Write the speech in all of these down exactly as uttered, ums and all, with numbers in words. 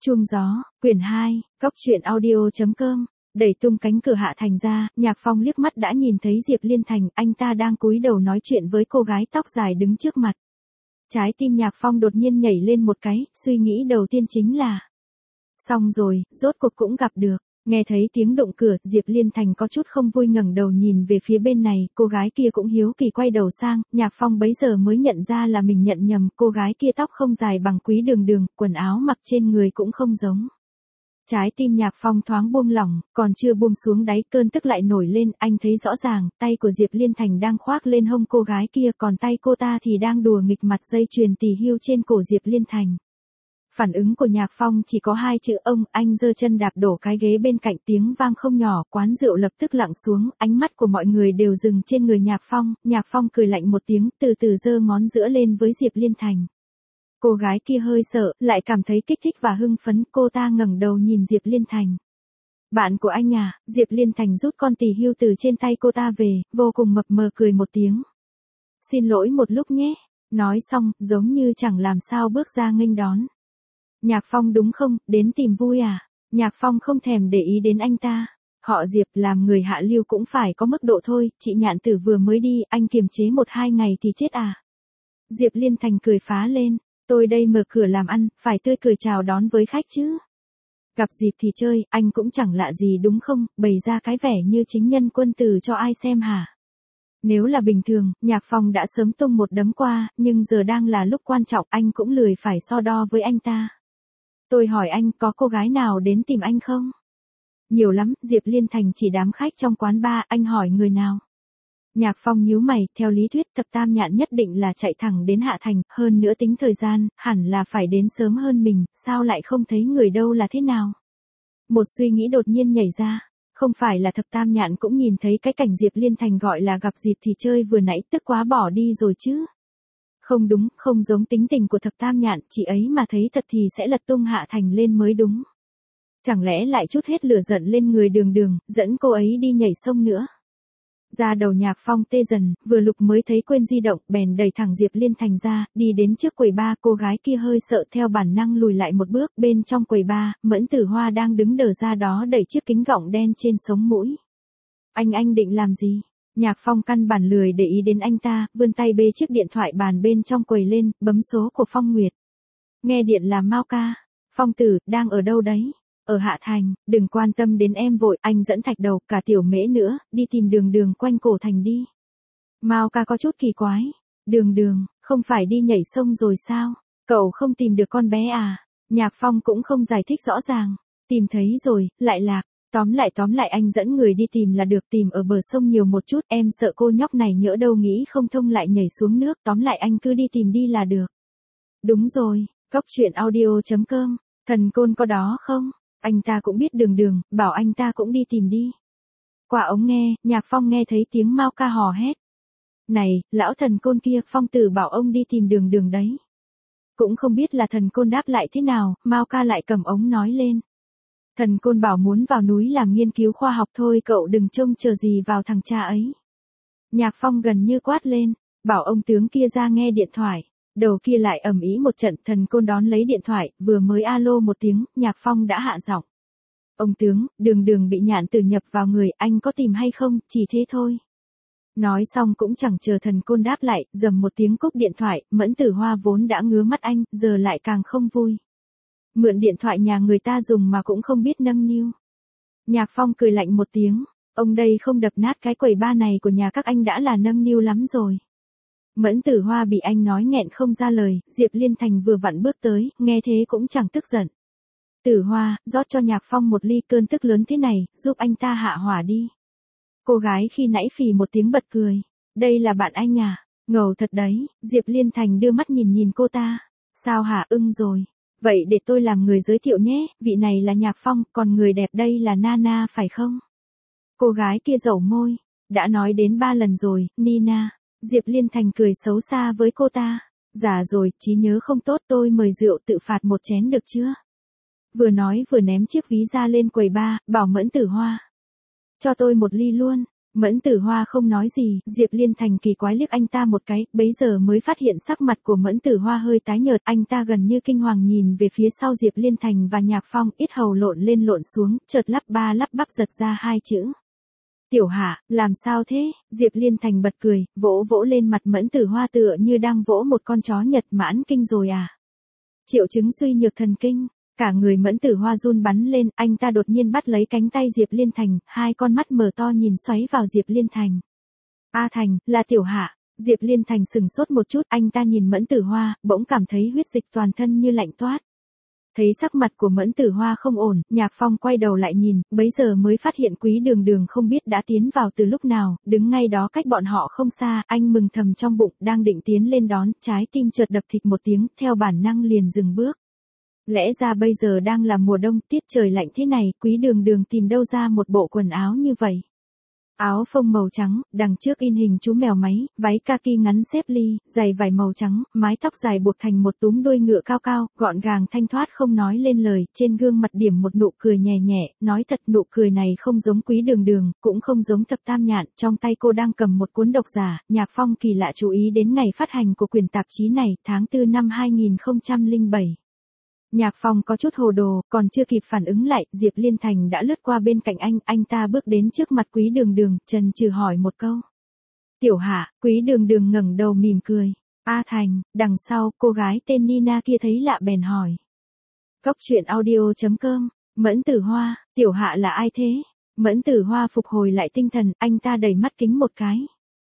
Chuông gió, quyển hai, góc truyện audio.com, đẩy tung cánh cửa Hạ Thành ra, Nhạc Phong liếc mắt đã nhìn thấy Diệp Liên Thành, anh ta đang cúi đầu nói chuyện với cô gái tóc dài đứng trước mặt. Trái tim Nhạc Phong đột nhiên nhảy lên một cái, suy nghĩ đầu tiên chính là xong rồi, rốt cuộc cũng gặp được. Nghe thấy tiếng động cửa, Diệp Liên Thành có chút không vui ngẩng đầu nhìn về phía bên này, cô gái kia cũng hiếu kỳ quay đầu sang, Nhạc Phong bấy giờ mới nhận ra là mình nhận nhầm, cô gái kia tóc không dài bằng Quý Đường Đường, quần áo mặc trên người cũng không giống. Trái tim Nhạc Phong thoáng buông lỏng, còn chưa buông xuống đáy cơn tức lại nổi lên, anh thấy rõ ràng, tay của Diệp Liên Thành đang khoác lên hông cô gái kia, còn tay cô ta thì đang đùa nghịch mặt dây chuyền tỳ hưu trên cổ Diệp Liên Thành. Phản ứng của Nhạc Phong chỉ có hai chữ ông, anh giơ chân đạp đổ cái ghế bên cạnh, tiếng vang không nhỏ, quán rượu lập tức lặng xuống, ánh mắt của mọi người đều dừng trên người Nhạc Phong, Nhạc Phong cười lạnh một tiếng, từ từ giơ ngón giữa lên với Diệp Liên Thành. Cô gái kia hơi sợ, lại cảm thấy kích thích và hưng phấn, cô ta ngẩng đầu nhìn Diệp Liên Thành. Bạn của anh à, Diệp Liên Thành rút con tỳ hưu từ trên tay cô ta về, vô cùng mập mờ cười một tiếng. Xin lỗi một lúc nhé, nói xong, giống như chẳng làm sao bước ra nghênh đón. Nhạc Phong đúng không, đến tìm vui à? Nhạc Phong không thèm để ý đến anh ta. Họ Diệp, làm người hạ lưu cũng phải có mức độ thôi, chị Nhạn Tử vừa mới đi, anh kiềm chế một hai ngày thì chết à? Diệp Liên Thành cười phá lên, tôi đây mở cửa làm ăn, phải tươi cười chào đón với khách chứ. Gặp dịp thì chơi, anh cũng chẳng lạ gì đúng không, bày ra cái vẻ như chính nhân quân tử cho ai xem hả? Nếu là bình thường, Nhạc Phong đã sớm tung một đấm qua, nhưng giờ đang là lúc quan trọng, anh cũng lười phải so đo với anh ta. Tôi hỏi anh, có cô gái nào đến tìm anh không? Nhiều lắm, Diệp Liên Thành chỉ đám khách trong quán bar, anh hỏi người nào? Nhạc Phong nhíu mày, theo lý thuyết Thập Tam Nhạn nhất định là chạy thẳng đến Hạ Thành, hơn nữa tính thời gian, hẳn là phải đến sớm hơn mình, sao lại không thấy người đâu là thế nào? Một suy nghĩ đột nhiên nhảy ra, không phải là Thập Tam Nhạn cũng nhìn thấy cái cảnh Diệp Liên Thành gọi là gặp dịp thì chơi vừa nãy, tức quá bỏ đi rồi chứ? Không đúng, không giống tính tình của Thập Tam Nhạn, chị ấy mà thấy thật thì sẽ lật tung Hạ Thành lên mới đúng. Chẳng lẽ lại trút hết lửa giận lên người Đường Đường, dẫn cô ấy đi nhảy sông nữa. Ra đầu Nhạc Phong tê dần, vừa lục mới thấy quên di động, bèn đẩy thẳng Diệp Liên Thành ra, đi đến trước quầy bar, cô gái kia hơi sợ theo bản năng lùi lại một bước, bên trong quầy bar, Mẫn Tử Hoa đang đứng đờ ra đó đẩy chiếc kính gọng đen trên sống mũi. Anh anh định làm gì? Nhạc Phong căn bản lười để ý đến anh ta, vươn tay bê chiếc điện thoại bàn bên trong quầy lên, bấm số của Phong Nguyệt. Nghe điện là Mao ca. Phong tử, đang ở đâu đấy? Ở Hạ Thành, đừng quan tâm đến em vội, anh dẫn Thạch Đầu, cả Tiểu Mễ nữa, đi tìm Đường Đường quanh cổ thành đi. Mao ca có chút kỳ quái. Đường Đường, không phải đi nhảy sông rồi sao? Cậu không tìm được con bé à? Nhạc Phong cũng không giải thích rõ ràng. Tìm thấy rồi, lại lạc. Tóm lại tóm lại anh dẫn người đi tìm là được, tìm ở bờ sông nhiều một chút, em sợ cô nhóc này nhỡ đâu nghĩ không thông lại nhảy xuống nước, tóm lại anh cứ đi tìm đi là được. Đúng rồi, góc truyện audio.com, thần côn có đó không? Anh ta cũng biết Đường Đường, bảo anh ta cũng đi tìm đi. Qua ống nghe, Nhạc Phong nghe thấy tiếng Mao ca hò hét. Này, lão thần côn kia, Phong tử bảo ông đi tìm Đường Đường đấy. Cũng không biết là thần côn đáp lại thế nào, Mao ca lại cầm ống nói lên. Thần côn bảo muốn vào núi làm nghiên cứu khoa học thôi, cậu đừng trông chờ gì vào thằng cha ấy. Nhạc Phong gần như quát lên, bảo ông tướng kia ra nghe điện thoại. Đầu kia lại ầm ĩ một trận, thần côn đón lấy điện thoại, vừa mới alo một tiếng, Nhạc Phong đã hạ giọng. Ông tướng, Đường Đường bị Nhạn Tử nhập vào người, anh có tìm hay không, chỉ thế thôi. Nói xong cũng chẳng chờ thần côn đáp lại, dầm một tiếng cúp điện thoại, Mẫn Tử Hoa vốn đã ngứa mắt anh, giờ lại càng không vui. Mượn điện thoại nhà người ta dùng mà cũng không biết nâng niu. Nhạc Phong cười lạnh một tiếng, ông đây không đập nát cái quầy bar này của nhà các anh đã là nâng niu lắm rồi. Mẫn Tử Hoa bị anh nói nghẹn không ra lời, Diệp Liên Thành vừa vặn bước tới, nghe thế cũng chẳng tức giận. Tử Hoa, rót cho Nhạc Phong một ly, cơn tức lớn thế này, giúp anh ta hạ hỏa đi. Cô gái khi nãy phì một tiếng bật cười, đây là bạn anh à, ngầu thật đấy, Diệp Liên Thành đưa mắt nhìn nhìn cô ta, sao hả, ưng rồi. Vậy để tôi làm người giới thiệu nhé, vị này là Nhạc Phong, còn người đẹp đây là Nana phải không? Cô gái kia dẩu môi, đã nói đến ba lần rồi, Nina. Diệp Liên Thành cười xấu xa với cô ta. Dạ rồi, trí nhớ không tốt, tôi mời rượu tự phạt một chén được chưa? Vừa nói vừa ném chiếc ví ra lên quầy bar, bảo Mẫn Tử Hoa. Cho tôi một ly luôn. Mẫn Tử Hoa không nói gì, Diệp Liên Thành kỳ quái liếc anh ta một cái, bấy giờ mới phát hiện sắc mặt của Mẫn Tử Hoa hơi tái nhợt, anh ta gần như kinh hoàng nhìn về phía sau Diệp Liên Thành và Nhạc Phong, ít hầu lộn lên lộn xuống, chợt lắp ba lắp bắp giật ra hai chữ. Tiểu Hạ, làm sao thế? Diệp Liên Thành bật cười, vỗ vỗ lên mặt Mẫn Tử Hoa tựa như đang vỗ một con chó Nhật mãn kinh rồi à? Triệu chứng suy nhược thần kinh. Cả người Mẫn Tử Hoa run bắn lên, anh ta đột nhiên bắt lấy cánh tay Diệp Liên Thành, hai con mắt mở to nhìn xoáy vào Diệp Liên Thành. A Thành, là Tiểu Hạ. Diệp Liên Thành sừng sốt một chút, anh ta nhìn Mẫn Tử Hoa, bỗng cảm thấy huyết dịch toàn thân như lạnh toát. Thấy sắc mặt của Mẫn Tử Hoa không ổn, Nhạc Phong quay đầu lại nhìn, bấy giờ mới phát hiện Quý Đường Đường không biết đã tiến vào từ lúc nào, đứng ngay đó cách bọn họ không xa, anh mừng thầm trong bụng, đang định tiến lên đón, trái tim chợt đập thịt một tiếng, theo bản năng liền dừng bước. Lẽ ra bây giờ đang là mùa đông, tiết trời lạnh thế này, Quý Đường Đường tìm đâu ra một bộ quần áo như vậy. Áo phông màu trắng, đằng trước in hình chú mèo máy, váy kaki ngắn xếp ly, giày vải màu trắng, mái tóc dài buộc thành một túm đuôi ngựa cao cao, gọn gàng thanh thoát không nói lên lời, trên gương mặt điểm một nụ cười nhẹ nhẹ, nói thật nụ cười này không giống Quý Đường Đường, cũng không giống Thập Tam Nhạn, trong tay cô đang cầm một cuốn độc giả, Nhạc Phong kỳ lạ chú ý đến ngày phát hành của quyển tạp chí này, tháng tư năm hai nghìn không trăm lẻ bảy. Nhạc Phong có chút hồ đồ, còn chưa kịp phản ứng lại, Diệp Liên Thành đã lướt qua bên cạnh anh, anh ta bước đến trước mặt Quý Đường Đường, chần chừ hỏi một câu. Tiểu Hạ, Quý Đường Đường ngẩng đầu mỉm cười. A Thành, đằng sau, cô gái tên Nina kia thấy lạ bèn hỏi. Cốc truyện audio chấm com, Mẫn Tử Hoa, Tiểu Hạ là ai thế? Mẫn Tử Hoa phục hồi lại tinh thần, anh ta đẩy mắt kính một cái.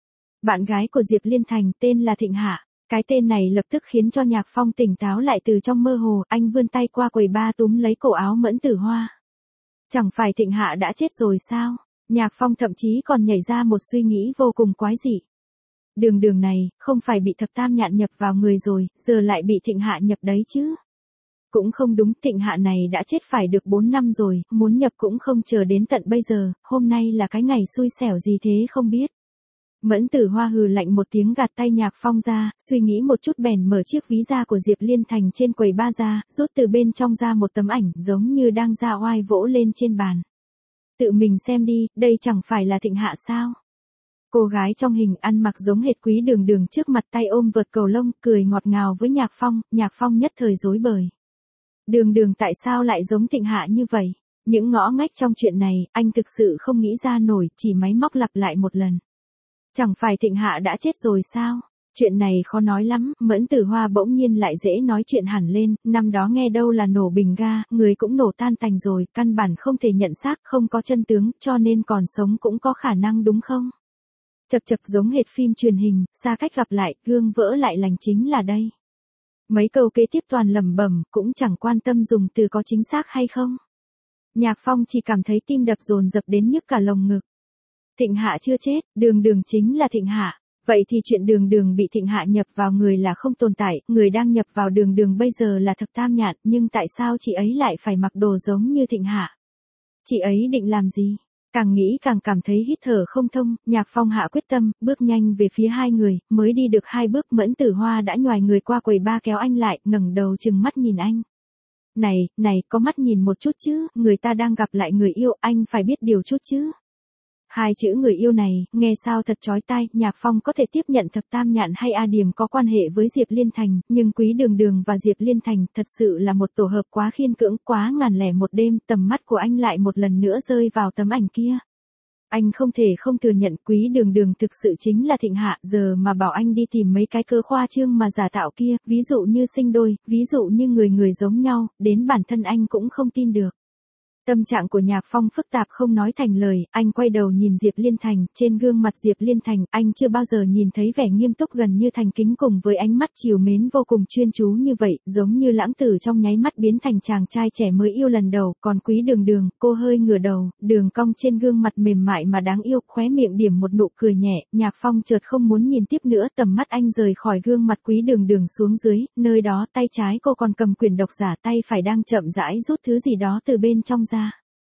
Bạn gái của Diệp Liên Thành tên là Thịnh Hạ. Cái tên này lập tức khiến cho Nhạc Phong tỉnh táo lại từ trong mơ hồ, anh vươn tay qua quầy ba túm lấy cổ áo Mẫn Tử Hoa. Chẳng phải Thịnh Hạ đã chết rồi sao? Nhạc Phong thậm chí còn nhảy ra một suy nghĩ vô cùng quái dị. Đường Đường này, không phải bị Thập Tam Nhạn nhập vào người rồi, giờ lại bị Thịnh Hạ nhập đấy chứ? Cũng không đúng, Thịnh Hạ này đã chết phải được bốn năm rồi, muốn nhập cũng không chờ đến tận bây giờ, hôm nay là cái ngày xui xẻo gì thế không biết. Mẫn Tử Hoa hừ lạnh một tiếng gạt tay Nhạc Phong ra, suy nghĩ một chút bèn mở chiếc ví da của Diệp Liên Thành trên quầy ba ra, rút từ bên trong ra một tấm ảnh giống như đang ra oai vỗ lên trên bàn. Tự mình xem đi, đây chẳng phải là Thịnh Hạ sao? Cô gái trong hình ăn mặc giống hệt Quý Đường Đường trước mặt tay ôm vợt cầu lông, cười ngọt ngào với Nhạc Phong, Nhạc Phong nhất thời rối bời. Đường Đường tại sao lại giống Thịnh Hạ như vậy? Những ngõ ngách trong chuyện này, anh thực sự không nghĩ ra nổi, chỉ máy móc lặp lại một lần. Chẳng phải Thịnh Hạ đã chết rồi sao? Chuyện này khó nói lắm, Mẫn Tử Hoa bỗng nhiên lại dễ nói chuyện hẳn lên, năm đó nghe đâu là nổ bình ga, người cũng nổ tan tành rồi, căn bản không thể nhận xác, không có chân tướng, cho nên còn sống cũng có khả năng đúng không? Chật chật giống hệt phim truyền hình, xa cách gặp lại, gương vỡ lại lành chính là đây. Mấy câu kế tiếp toàn lẩm bẩm, cũng chẳng quan tâm dùng từ có chính xác hay không. Nhạc Phong chỉ cảm thấy tim đập dồn dập đến nhức cả lồng ngực. Thịnh Hạ chưa chết, Đường Đường chính là Thịnh Hạ. Vậy thì chuyện Đường Đường bị Thịnh Hạ nhập vào người là không tồn tại, người đang nhập vào Đường Đường bây giờ là Thập Tam Nhạn, nhưng tại sao chị ấy lại phải mặc đồ giống như Thịnh Hạ? Chị ấy định làm gì? Càng nghĩ càng cảm thấy hít thở không thông, Nhạc Phong hạ quyết tâm, bước nhanh về phía hai người, mới đi được hai bước Mẫn Tử Hoa đã nhoài người qua quầy ba kéo anh lại, ngẩng đầu trừng mắt nhìn anh. Này, này, có mắt nhìn một chút chứ, người ta đang gặp lại người yêu, anh phải biết điều chút chứ. Hai chữ người yêu này, nghe sao thật chói tai, Nhạc Phong có thể tiếp nhận Thập Tam Nhạn hay A Điềm có quan hệ với Diệp Liên Thành, nhưng Quý Đường Đường và Diệp Liên Thành thật sự là một tổ hợp quá khiên cưỡng, quá ngàn lẻ một đêm, tầm mắt của anh lại một lần nữa rơi vào tấm ảnh kia. Anh không thể không thừa nhận Quý Đường Đường thực sự chính là Thịnh Hạ, giờ mà bảo anh đi tìm mấy cái cơ khoa trương mà giả tạo kia, ví dụ như sinh đôi, ví dụ như người người giống nhau, đến bản thân anh cũng không tin được. Tâm trạng của Nhạc Phong phức tạp không nói thành lời, anh quay đầu nhìn Diệp Liên Thành, trên gương mặt Diệp Liên Thành, anh chưa bao giờ nhìn thấy vẻ nghiêm túc gần như thành kính cùng với ánh mắt trìu mến vô cùng chuyên chú như vậy, giống như lãng tử trong nháy mắt biến thành chàng trai trẻ mới yêu lần đầu, còn Quý Đường Đường, cô hơi ngửa đầu, đường cong trên gương mặt mềm mại mà đáng yêu, khóe miệng điểm một nụ cười nhẹ, Nhạc Phong chợt không muốn nhìn tiếp nữa, tầm mắt anh rời khỏi gương mặt Quý Đường Đường xuống dưới, nơi đó tay trái cô còn cầm quyển độc giả, tay phải đang chậm rãi rút thứ gì đó từ bên trong ra.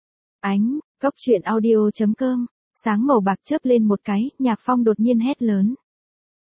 Ánh, cốc truyện audio chấm com, sáng màu bạc chớp lên một cái, Nhạc Phong đột nhiên hét lớn.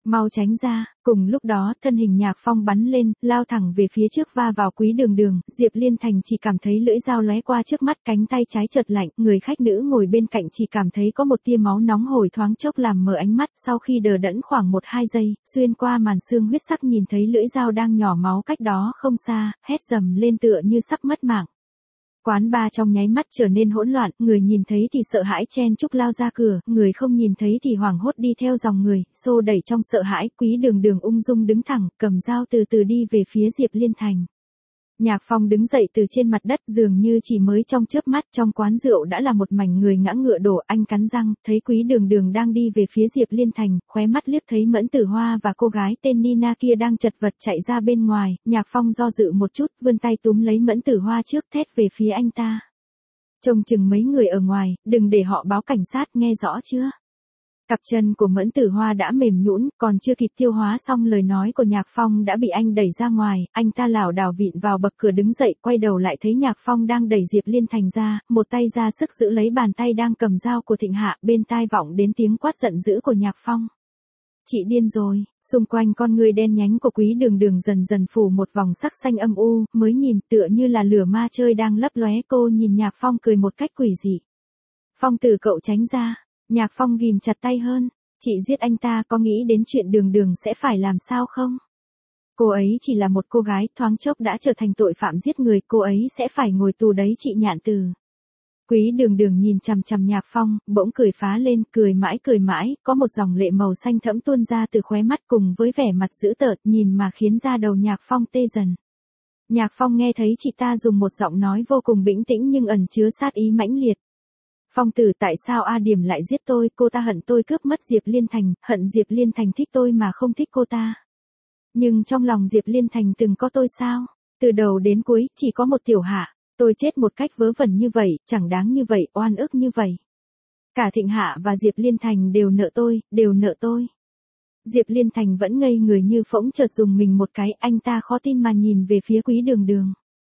Mau tránh ra, cùng lúc đó thân hình Nhạc Phong bắn lên, lao thẳng về phía trước va vào Quý Đường Đường, Diệp Liên Thành chỉ cảm thấy lưỡi dao lóe qua trước mắt, cánh tay trái chợt lạnh, người khách nữ ngồi bên cạnh chỉ cảm thấy có một tia máu nóng hổi thoáng chốc làm mờ ánh mắt, sau khi đờ đẫn khoảng một hai giây, xuyên qua màn xương huyết sắc nhìn thấy lưỡi dao đang nhỏ máu cách đó không xa, hét dầm lên tựa như sắp mất mạng. Quán bar trong nháy mắt trở nên hỗn loạn, người nhìn thấy thì sợ hãi chen chúc lao ra cửa, người không nhìn thấy thì hoảng hốt đi theo dòng người, xô đẩy trong sợ hãi. Quý Đường Đường ung dung đứng thẳng, cầm dao từ từ đi về phía Diệp Liên Thành. Nhạc Phong đứng dậy từ trên mặt đất, dường như chỉ mới trong chớp mắt, trong quán rượu đã là một mảnh người ngã ngựa đổ. Anh cắn răng, thấy Quý Đường Đường đang đi về phía Diệp Liên Thành, khóe mắt liếc thấy Mẫn Tử Hoa và cô gái tên Nina kia đang chật vật chạy ra bên ngoài. Nhạc Phong do dự một chút, vươn tay túm lấy Mẫn Tử Hoa trước, thét về phía anh ta. Trông chừng mấy người ở ngoài, đừng để họ báo cảnh sát, nghe rõ chưa? Cặp chân của Mẫn Tử Hoa đã mềm nhũn, còn chưa kịp tiêu hóa xong lời nói của Nhạc Phong đã bị anh đẩy ra ngoài, anh ta lảo đảo vịn vào bậc cửa đứng dậy, quay đầu lại thấy Nhạc Phong đang đẩy Diệp Liên Thành ra, một tay ra sức giữ lấy bàn tay đang cầm dao của Thịnh Hạ, bên tai vọng đến tiếng quát giận dữ của Nhạc Phong. Chị điên rồi, xung quanh con người đen nhánh của Quý Đường Đường dần dần phủ một vòng sắc xanh âm u, mới nhìn tựa như là lửa ma chơi đang lấp lóe. Cô nhìn Nhạc Phong cười một cách quỷ dị. Phong tử cậu tránh ra. Nhạc Phong ghim chặt tay hơn, chị giết anh ta có nghĩ đến chuyện Đường Đường sẽ phải làm sao không? Cô ấy chỉ là một cô gái, thoáng chốc đã trở thành tội phạm giết người, cô ấy sẽ phải ngồi tù đấy chị Nhạn Từ. Quý Đường Đường nhìn chằm chằm Nhạc Phong, bỗng cười phá lên, cười mãi cười mãi, có một dòng lệ màu xanh thẫm tuôn ra từ khóe mắt cùng với vẻ mặt dữ tợn, nhìn mà khiến da đầu Nhạc Phong tê dần. Nhạc Phong nghe thấy chị ta dùng một giọng nói vô cùng bình tĩnh nhưng ẩn chứa sát ý mãnh liệt. Phong tử, tại sao A Điểm lại giết tôi? Cô ta hận tôi cướp mất Diệp Liên Thành, hận Diệp Liên Thành thích tôi mà không thích cô ta. Nhưng trong lòng Diệp Liên Thành từng có tôi sao? Từ đầu đến cuối, chỉ có một Tiểu Hạ. Tôi chết một cách vớ vẩn như vậy, chẳng đáng như vậy, oan ức như vậy. Cả Thịnh Hạ và Diệp Liên Thành đều nợ tôi, đều nợ tôi. Diệp Liên Thành vẫn ngây người như phỗng, chợt dùng mình một cái, anh ta khó tin mà nhìn về phía Quý Đường Đường.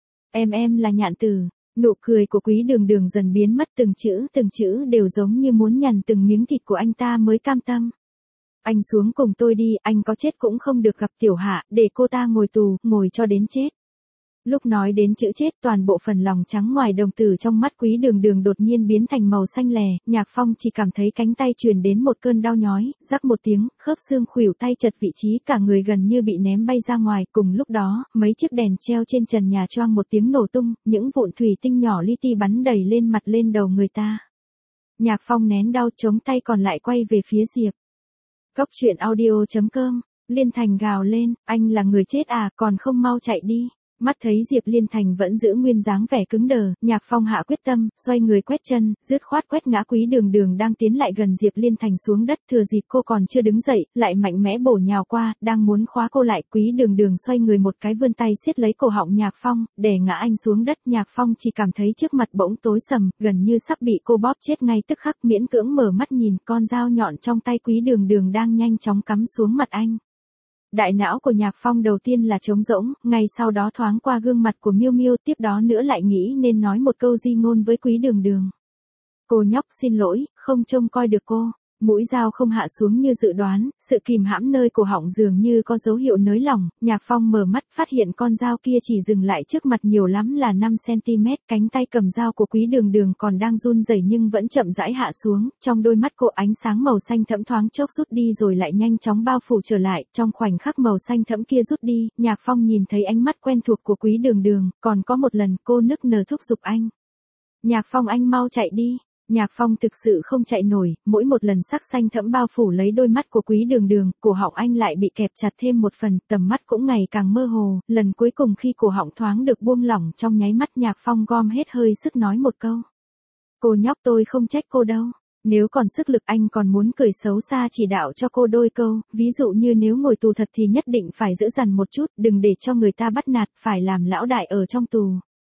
Em em là Nhạn Từ. Nụ cười của Quý Đường Đường dần biến mất, từng chữ từng chữ đều giống như muốn nhằn từng miếng thịt của anh ta mới cam tâm. Anh xuống cùng tôi đi, anh có chết cũng không được gặp Tiểu Hạ, để cô ta ngồi tù, ngồi cho đến chết. Lúc nói đến chữ chết, toàn bộ phần lòng trắng ngoài đồng tử trong mắt Quý Đường Đường đột nhiên biến thành màu xanh lè, Nhạc Phong chỉ cảm thấy cánh tay truyền đến một cơn đau nhói, rắc một tiếng, khớp xương khuỷu tay chật vị trí, cả người gần như bị ném bay ra ngoài. Cùng lúc đó, mấy chiếc đèn treo trên trần nhà choang một tiếng nổ tung, những vụn thủy tinh nhỏ li ti bắn đầy lên mặt lên đầu người ta. Nhạc Phong nén đau, chống tay còn lại quay về phía Diệp. Góc truyện audio chấm com. Liên Thành gào lên, anh là người chết à, còn không mau chạy đi. Mắt thấy Diệp Liên Thành vẫn giữ nguyên dáng vẻ cứng đờ, Nhạc Phong hạ quyết tâm, xoay người quét chân, dứt khoát quét ngã Quý Đường Đường đang tiến lại gần Diệp Liên Thành xuống đất, thừa dịp cô còn chưa đứng dậy, lại mạnh mẽ bổ nhào qua, đang muốn khóa cô lại. Quý Đường Đường xoay người một cái vươn tay siết lấy cổ họng Nhạc Phong, để ngã anh xuống đất. Nhạc Phong chỉ cảm thấy trước mặt bỗng tối sầm, gần như sắp bị cô bóp chết ngay tức khắc, miễn cưỡng mở mắt nhìn con dao nhọn trong tay Quý Đường Đường đang nhanh chóng cắm xuống mặt anh. Đại não của Nhạc Phong đầu tiên là trống rỗng, ngay sau đó thoáng qua gương mặt của Miêu Miêu, tiếp đó nữa lại nghĩ nên nói một câu di ngôn với Quý Đường Đường. Cô nhóc xin lỗi, không trông coi được cô. Mũi dao không hạ xuống như dự đoán, sự kìm hãm nơi cổ họng dường như có dấu hiệu nới lỏng. Nhạc Phong mở mắt, phát hiện con dao kia chỉ dừng lại trước mặt nhiều lắm là năm xăng ti mét, cánh tay cầm dao của Quý Đường Đường còn đang run rẩy nhưng vẫn chậm rãi hạ xuống, trong đôi mắt cô ánh sáng màu xanh thẫm thoáng chốc rút đi rồi lại nhanh chóng bao phủ trở lại, trong khoảnh khắc màu xanh thẫm kia rút đi, Nhạc Phong nhìn thấy ánh mắt quen thuộc của Quý Đường Đường, còn có một lần cô nức nở thúc giục anh. Nhạc Phong, anh mau chạy đi. Nhạc Phong thực sự không chạy nổi, mỗi một lần sắc xanh thẫm bao phủ lấy đôi mắt của Quý Đường Đường, cổ họng anh lại bị kẹp chặt thêm một phần, tầm mắt cũng ngày càng mơ hồ, lần cuối cùng khi cổ họng thoáng được buông lỏng trong nháy mắt Nhạc Phong gom hết hơi sức nói một câu. Cô nhóc, tôi không trách cô đâu. Nếu còn sức lực anh còn muốn cười xấu xa chỉ đạo cho cô đôi câu, ví dụ như nếu ngồi tù thật thì nhất định phải giữ dằn một chút, đừng để cho người ta bắt nạt, phải làm lão đại ở trong tù.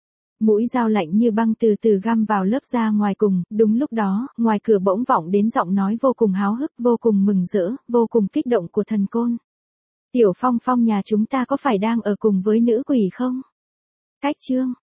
Mũi dao lạnh như băng từ từ găm vào lớp da ngoài cùng, đúng lúc đó, ngoài cửa bỗng vọng đến giọng nói vô cùng háo hức, vô cùng mừng rỡ, vô cùng kích động của Thần Côn. Tiểu Phong Phong, nhà chúng ta có phải đang ở cùng với nữ quỷ không? Cách chương